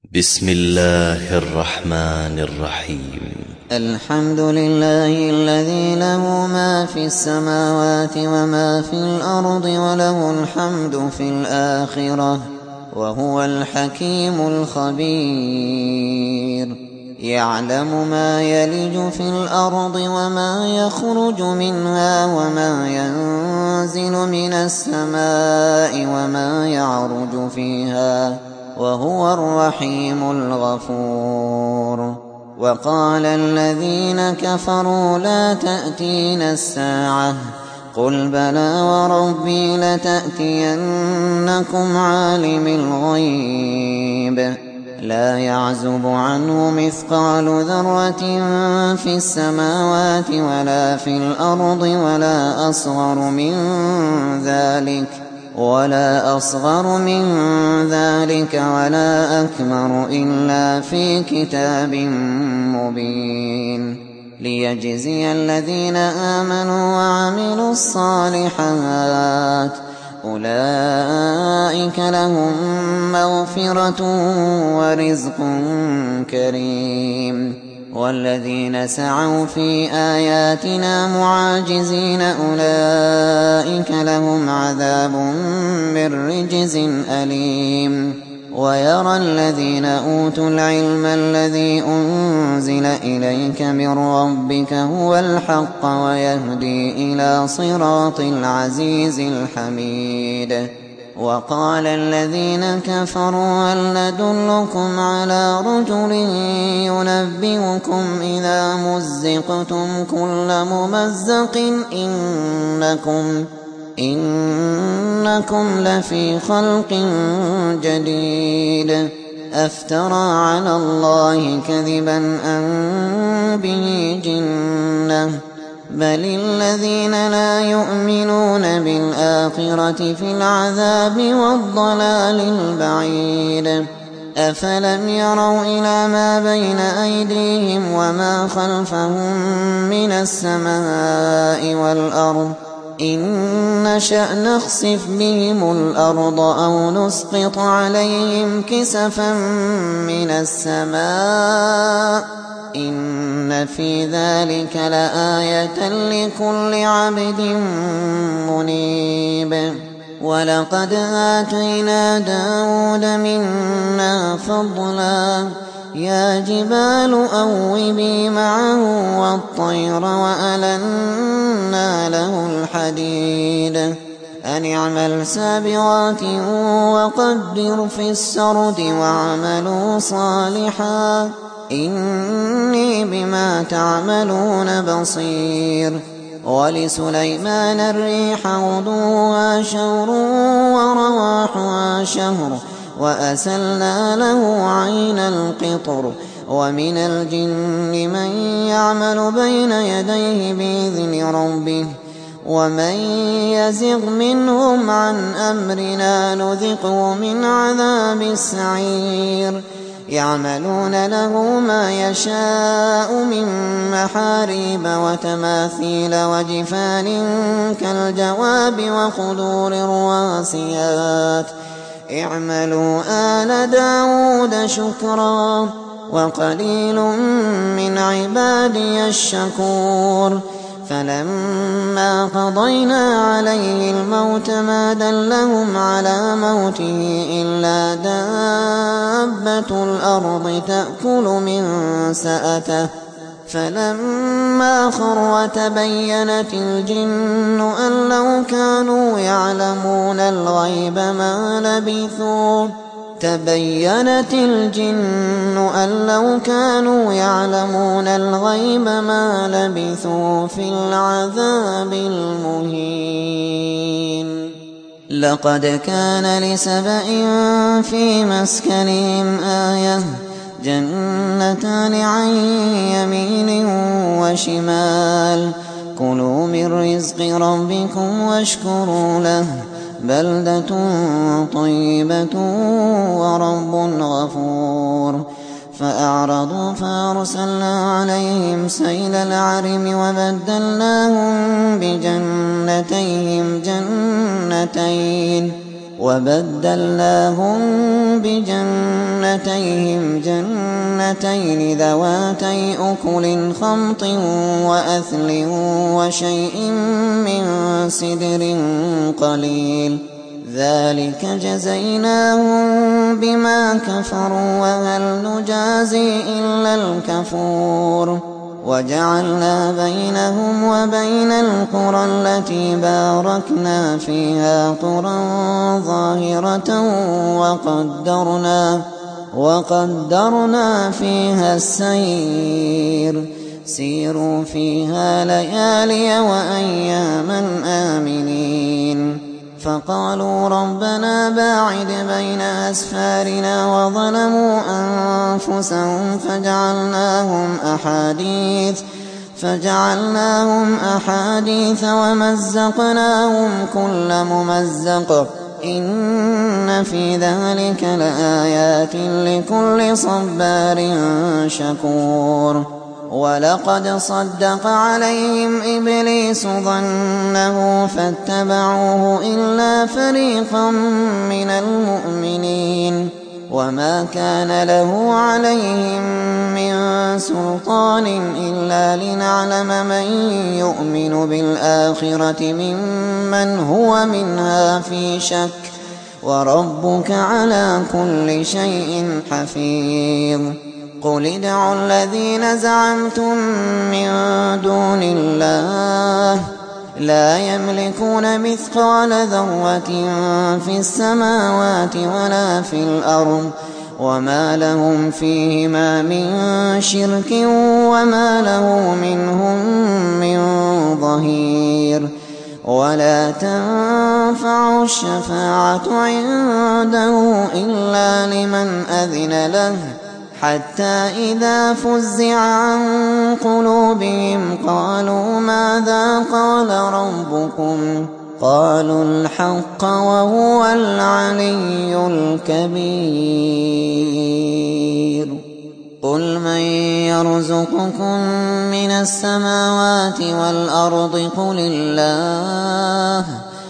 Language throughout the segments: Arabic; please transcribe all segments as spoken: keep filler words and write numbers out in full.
بسم الله الرحمن الرحيم. الحمد لله الذي له ما في السماوات وما في الأرض وله الحمد في الآخرة وهو الحكيم الخبير. يعلم ما يلج في الأرض وما يخرج منها وما ينزل من السماء وما يعرج فيها وهو الرحيم الغفور. وقال الذين كفروا لا تأتينا الساعة قل بلى وربي لتأتينكم عالم الغيب لا يعزب عنه مثقال ذرة في السماوات ولا في الأرض ولا أصغر من ذلك ولا أصغر من ذلك ولا أكبر إلا في كتاب مبين ليجزي الذين آمنوا وعملوا الصالحات أولئك لهم مغفرة ورزق كريم. والذين سعوا في آياتنا معاجزين أولئك لهم عذاب من رجز أليم. ويرى الذين أوتوا العلم الذي أنزل إليك من ربك هو الحق ويهدي إلى صراط العزيز الحميد. وقال الذين كفروا هل ندلكم على رجل ينبئكم إذا مزقتم كل ممزق إنكم إنكم لفي خلق جديد أفترى على الله كذبا أم به جنة بل الذين لا يؤمنون بالآخرة في العذاب والضلال البعيد. أفلم يروا إلى ما بين أيديهم وما خلفهم من السماء والأرض إن نشأ نخسف بهم الأرض أو نسقط عليهم كسفا من السماء إن في ذلك لآية لكل عبد منيب. ولقد آتينا داود منا فضلا يا جبال أوبي معه والطير وألنا له الحديد أن اعمل سابغات وقدر في السرد واعملوا صالحا إني بما تعملون بصير. ولسليمان الريح غدوها شهر ورواحها شهر وأسلنا له عين القطر ومن الجن من يعمل بين يديه بإذن ربه ومن يزغ منهم عن أمرنا نذقه من عذاب السعير. يعملون له ما يشاء من محاريب وتماثيل وجفان كالجواب وقدور الراسيات اعملوا آل داود شكرا وقليل من عبادي الشكور. فلما قضينا عليه الموت ما دلهم على موته إلا دابة الأرض تأكل من سأته فلما خر تبينت الجن أن لو كانوا يعلمون الغيب ما لبثوا تبينت الجن أن لو كانوا يعلمون الغيب ما لبثوا في العذاب المهين. لقد كان لسبإ في مسكنهم آية جنتان عن يمين وشمال كلوا من رزق ربكم واشكروا له بلدة طيبة ورب غفور. فأعرضوا فأرسلنا عليهم سيل العرم وبدلناهم بجنتيهم جنتين وبدلناهم بجنتيهم جنتين ذواتي أكل خمط وأثل وشيء من سدر قليل ذلك جزيناهم بما كفروا وهل نجازي إلا الكفور وجعلنا بينهم وبين القرى التي باركنا فيها قرى ظاهرة وقدرنا, وقدرنا فيها السير سيروا فيها ليالي وأياما آمنين فقالوا ربنا باعد بين أسفارنا وظلموا أنفسهم فجعلناهم أحاديث فجعلناهم أحاديث ومزقناهم كل ممزق إن في ذلك لآيات لكل صبار شكور ولقد صدق عليهم إبليس ظنه فاتبعوه إلا فريقا من المؤمنين وما كان له عليهم من سلطان إلا لنعلم من يؤمن بالآخرة ممن هو منها في شك وربك على كل شيء حفيظ قل ادعوا الذين زعمتم من دون الله لا يملكون مثقال ذرة في السماوات ولا في الأرض وما لهم فيهما من شرك وما له منهم من ظهير ولا تنفع الشفاعة عنده إلا لمن أذن له حتى إذا فزع عن قلوبهم قالوا ماذا قال ربكم قالوا الحق وهو العلي الكبير قل من يرزقكم من السماوات والأرض قل الله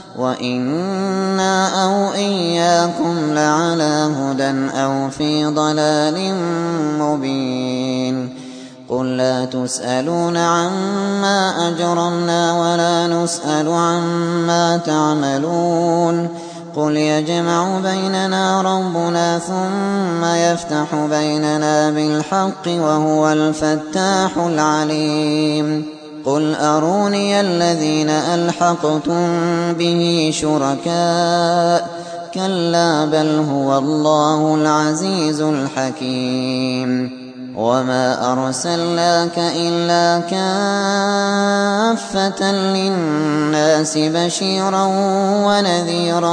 وإنا أو إياكم لعلى هدى أو في ضلال مبين قل لا تسألون عما أجرمنا ولا نسأل عما تعملون قل يجمع بيننا ربنا ثم يفتح بيننا بالحق وهو الفتاح العليم قل أروني الذين ألحقتم به شركاء كلا بل هو الله العزيز الحكيم وما أرسلناك إلا كافة للناس بشيرا ونذيرا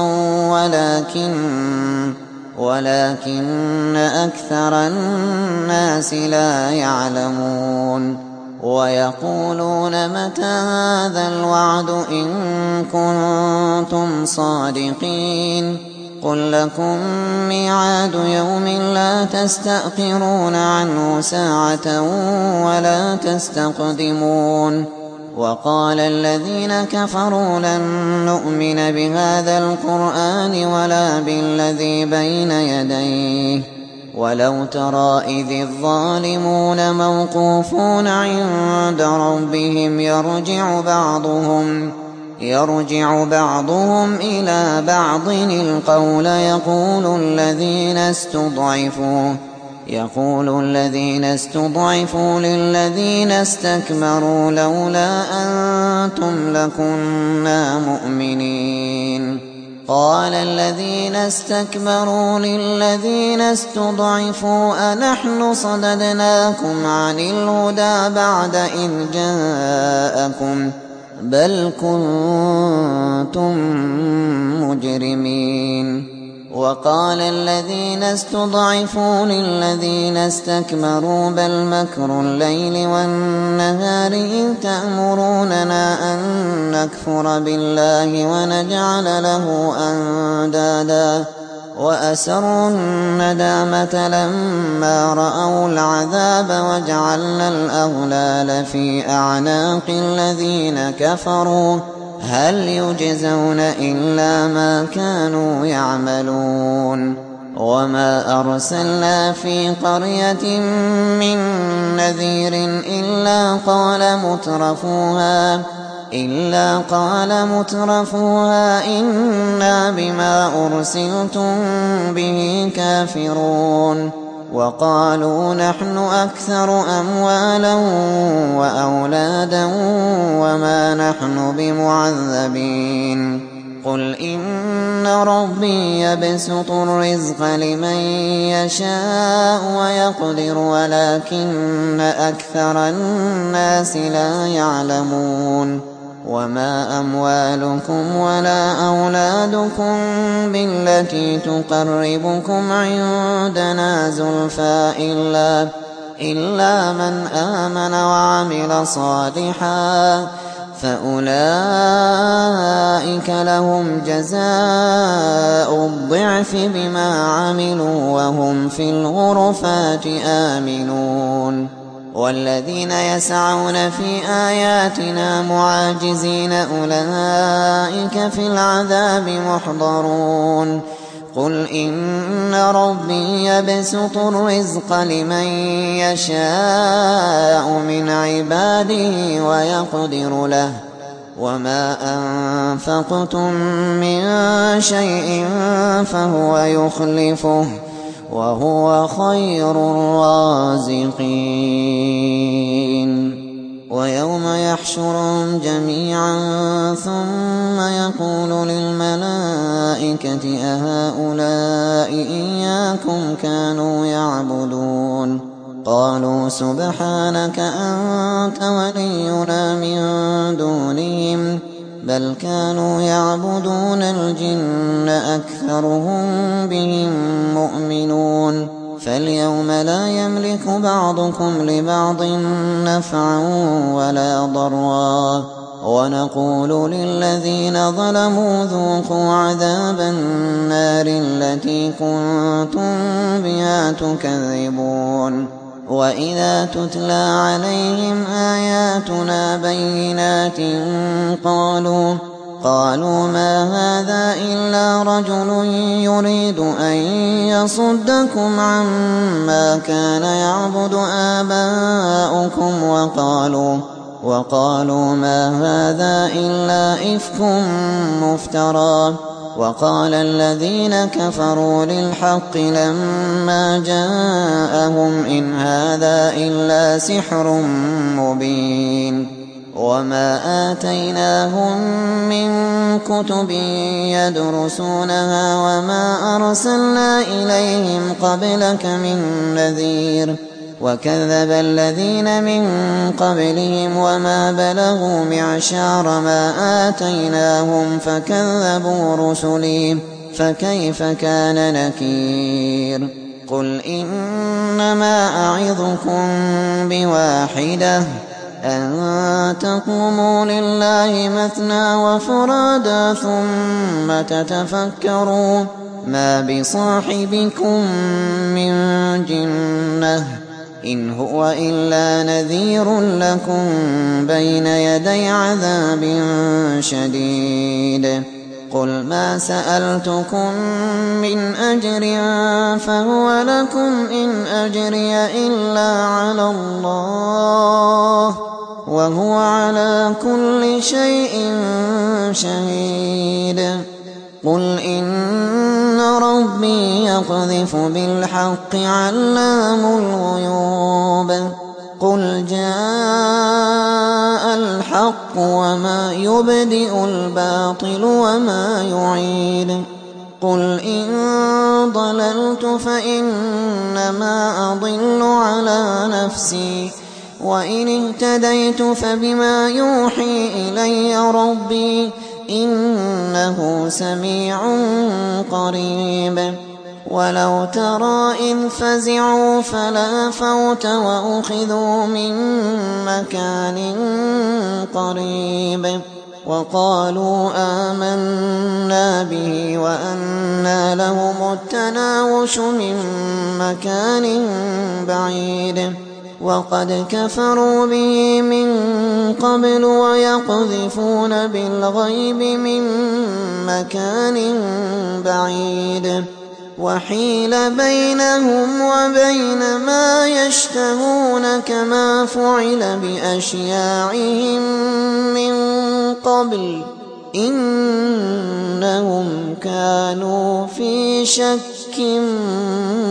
ولكن ولكن أكثر الناس لا يعلمون ويقولون متى هذا الوعد إن كنتم صادقين قل لكم ميعاد يوم لا تستأخرون عنه ساعة ولا تستقدمون وقال الذين كفروا لن نؤمن بهذا القرآن ولا بالذي بين يديه ولو ترى إذ الظالمون موقوفون عند ربهم يرجع بعضهم يرجع بعضهم إلى بعض القول يقول الذين استضعفوا يقول الذين استضعفوا للذين استكبروا لولا أنتم لكنا مؤمنين قال الذين استكبروا للذين استضعفوا أنحن صددناكم عن الهدى بعد إذ جاءكم بل كنتم مجرمين وقال الذين استضعفوا للذين استكبروا بل مكر الليل والنهار إذ تأمروننا أن نكفر بالله ونجعل له أندادا وأسروا الندامة لما رأوا العذاب وجعلنا الأغلال في أعناق الذين كفروا هل يجزون إلا ما كانوا يعملون وما أرسلنا في قرية من نذير إلا قال مترفوها إلا قال مترفوها إنا بما أرسلتم به كافرون وقالوا نحن أكثر أموالا وأولادا وما نحن بمعذبين قل إن ربي يبسط الرزق لمن يشاء ويقدر ولكن أكثر الناس لا يعلمون وما أموالكم ولا أولادكم بالتي تقربكم عندنا زلفى إلا, إلا من آمن وعمل صالحا فأولئك لهم جزاء الضعف بما عملوا وهم في الغرفات آمنون والذين يسعون في آياتنا معاجزين أولئك في العذاب محضرون قل إن ربي يبسط الرزق لمن يشاء من عباده ويقدر له وما أنفقتم من شيء فهو يخلفه وهو خير الرازقين ويوم يحشرهم جميعا ثم يقول للملائكة أهؤلاء إياكم كانوا يعبدون قالوا سبحانك أنت ولينا من دونهم بل كانوا يعبدون الجن أكثرهم بهم مؤمنون فاليوم لا يملك بعضكم لبعض نفعا ولا ضرا ونقول للذين ظلموا ذوقوا عذاب النار التي كنتم بها تكذبون وإذا تتلى عليهم آياتنا بينات قالوا قالوا ما هذا إلا رجل يريد أن يصدكم عما كان يعبد آباؤكم وقالوا وقالوا ما هذا إلا إفك مفترى وقال الذين كفروا للحق لما جاءهم إن هذا إلا سحر مبين وما آتيناهم من كتب يدرسونها وما أرسلنا إليهم قبلك من نذير وكذب الذين من قبلهم وما بلغوا معشار ما آتيناهم فكذبوا رسلي فكيف كان نكير قل إنما أعظكم بواحدة أن تقوموا لله مثنى وفرادا ثم تتفكروا ما بصاحبكم من جنة إن هو إلا نذير لكم بين يدي عذاب شديد قل ما سألتكم من أجر فهو لكم إن أجري إلا على الله وهو على كل شيء شهيد قل إن ربي يقذف بالحق علام الغيوب قل جاء الحق وما يبدئ الباطل وما يعيد قل إن ضللت فإنما أضل على نفسي وإن اهتديت فبما يوحي إلي ربي إنه سميع قريب ولو ترى إذ فزعوا فلا فوت وأخذوا من مكان قريب وقالوا آمنا به وأنى لهم التناوش من مكان بعيد وقد كفروا به من قبل ويقذفون بالغيب من مكان بعيد وحيل بينهم وبين ما يشتهون كما فعل بأشياعهم من قبل إنهم كانوا في شك